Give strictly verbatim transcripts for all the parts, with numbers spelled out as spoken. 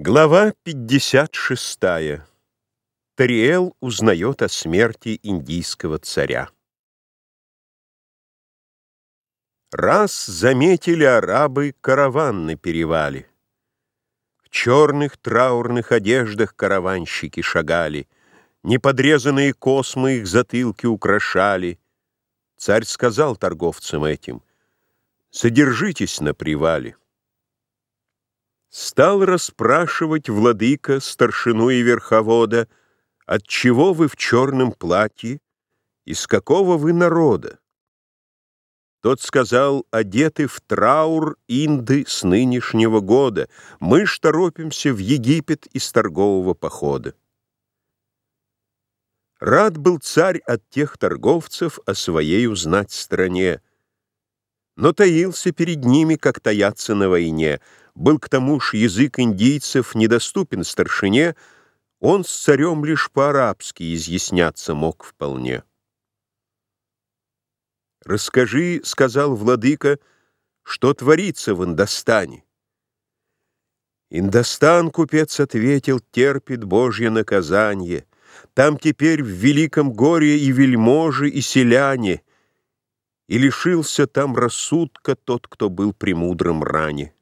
Глава пятьдесят шестая. Тариэл узнает о смерти индийского царя. Раз заметили арабы караван на перевале. В черных траурных одеждах караванщики шагали, неподрезанные космы их затылки украшали. Царь сказал торговцам этим: «Содержитесь на привале». Стал расспрашивать владыка старшину и верховода: «Отчего вы в черном платье? Из какого вы народа?» Тот сказал: «Одеты в траур инды с нынешнего года. Мы ж торопимся в Египет из торгового похода». Рад был царь от тех торговцев о своей узнать стране, но таился перед ними, как таятся на войне. Был к тому ж язык индийцев недоступен старшине, он с царем лишь по-арабски изъясняться мог вполне. «Расскажи, — сказал владыка, — что творится в Индостане». «Индостан, — купец ответил, — терпит Божье наказание. Там теперь в великом горе и вельможи, и селяне, и лишился там рассудка тот, кто был премудрым ране».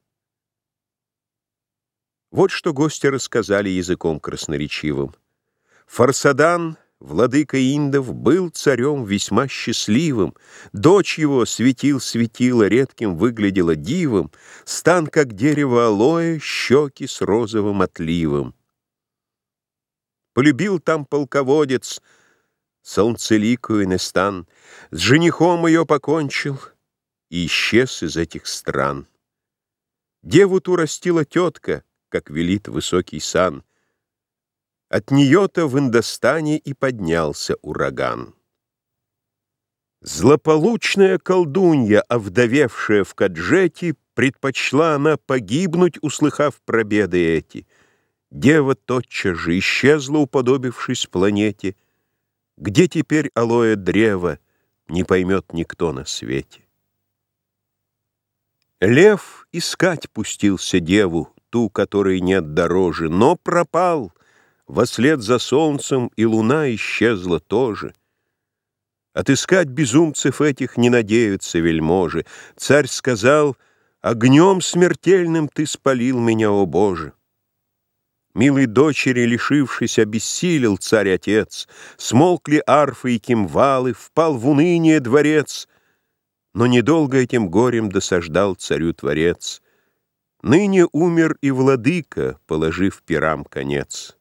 Вот что гости рассказали языком красноречивым. Фарсадан, владыка индов, был царем весьма счастливым. Дочь его светил светила, редким выглядела дивом, стан, как дерево алоэ, щеки с розовым отливом. Полюбил там полководец солнцеликую Нестан, с женихом ее покончил и исчез из этих стран. Деву ту растила тетка, как велит высокий сан. От нее-то в Индостане и поднялся ураган. Злополучная колдунья, овдовевшая в Каджете, предпочла она погибнуть, услыхав про беды эти. Дева тотчас же исчезла, уподобившись планете. Где теперь алоэ древо, не поймет никто на свете. Лев искать пустился деву, ту, которой нет дороже, но пропал. Вослед за солнцем и луна исчезла тоже. Отыскать безумцев этих не надеются вельможи. Царь сказал: «Огнем смертельным ты спалил меня, о Боже!» Милой дочери, лишившись, обессилел царь-отец. Смолкли арфы и кимвалы, впал в уныние дворец. Но недолго этим горем досаждал царю Творец. Ныне умер и владыка, положив пирам конец.